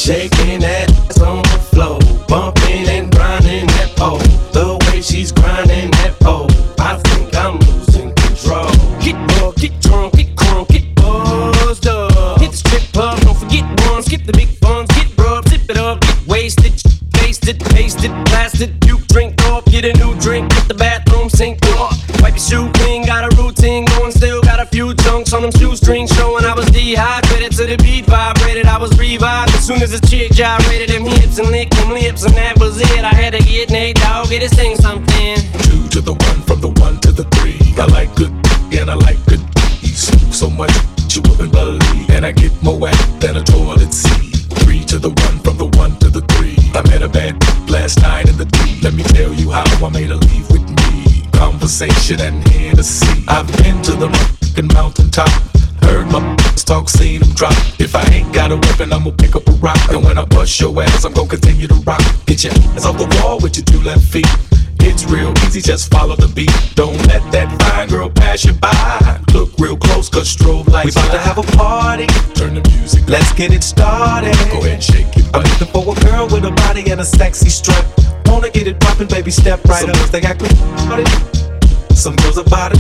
shaking that ass on the floor, bumping and grinding that pole. The way she's grinding that pole, I think I'm losing control. Get bugged, get drunk, get crunk, get buzzed up. Hit the strip club, don't forget one. Skip the big funds, get rubbed, sip it up, get wasted, taste it, blast it. You drink up, get a new drink, hit the bathroom sink up. Wipe your shoe clean, got a routine going, still got a few chunks on them shoestrings showing I was dehydrated to the beat vibrated. I was revived as soon as the chick gyrated them hips and licked them lips, and that was it. I had to get Nate Dogg, get his sing something. 2 to the 1, from the 1 to the 3. I like good and I like good ease. So much you wouldn't believe, and I get more wet than a toilet seat. 3 to the 1, from the 1 to the 3. I met a bad last night in the D. Let me tell you how I made her leave with me. Conversation and Hennessy. I've been to the fucking mountaintop, heard my talk, seen them drop. If I ain't got a weapon, I'ma pick up a rock, and when I bust your ass, I'm gon' continue to rock. Get your ass off the wall with your 2 left feet. It's real easy, just follow the beat. Don't let that fine girl pass you by. Look real close, cause strobe lights. We about to have a party, turn the music up. Let's get it started. Go ahead and shake it. I'm looking for a girl with a body and a sexy strut. Wanna get it poppin', baby, step right up. Some girls they act retarded, some girls are body.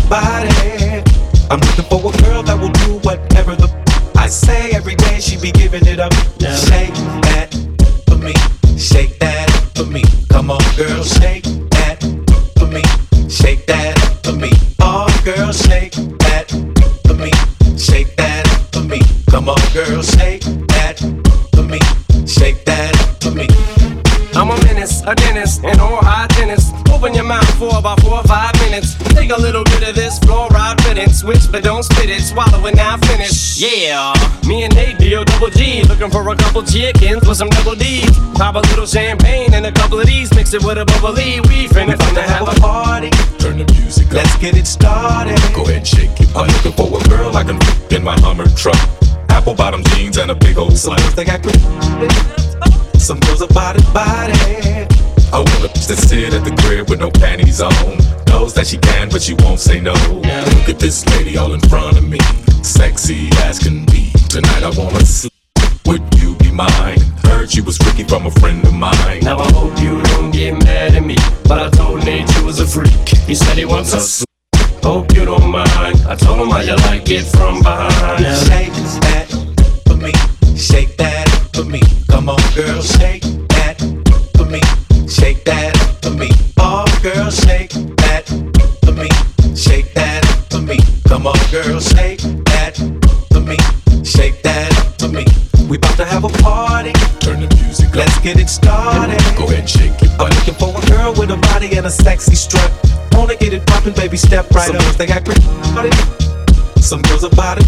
I'm looking for a girl that will do whatever the I say. Every day she be giving it up. Yeah. Shake that for me, shake that for me. Come on, girl, shake that for me, shake that for me. Oh, girl, shake that for me, shake that for me. Come on, girl, shake that for me, shake that for me. I'm a menace, a dentist, an oral hygienist. Open your mouth for about 4 or 5 minutes. Take a little bit of this fluoride riddance. Whisper, don't spit it, swallow it, now finish. Yeah, me and Nate D-O-double G, looking for a couple chickens with some double D's. Pop a little champagne and a couple of these, mix it with a bubbly. We finna have a party, turn the music up. Let's get it started. Go ahead and shake it. I'm looking for a girl I can fit in my Hummer truck. Apple bottom jeans and a big old Some slut. girls they act retarded, some girls are body. I want a bitch that sit at the crib with no panties on. Knows that she can, but she won't say no. Look at this lady all in front of me, sexy as can be. Tonight I wanna sleep. Would you be mine? Heard you was freaky from a friend of mine. Now I hope you don't get mad at me, but I told Nate you was a freak. He said he wants us. Hope you don't mind. I told him how you like it from behind. Shake that for me, shake that for me. Come on, girl, shake that for me, shake that for me. Oh, girl, shake that for me, shake that for me. Come on, girl, shake that for me, shake that for me. We about to have a party, turn the music up. Let's get it started. Go ahead and shake it. I'm looking for a girl with a body and a sexy strut. Wanna get it poppin', baby, step right up. Some girls they act retarded, some girls are body.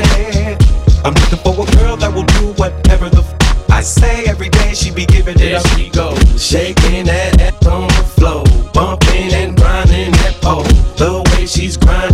I'm looking for a girl that will do whatever the I say. Every day she be giving it There up. she goes, shaking that ass on the floor, bumping and grinding that pole. The way she's grinding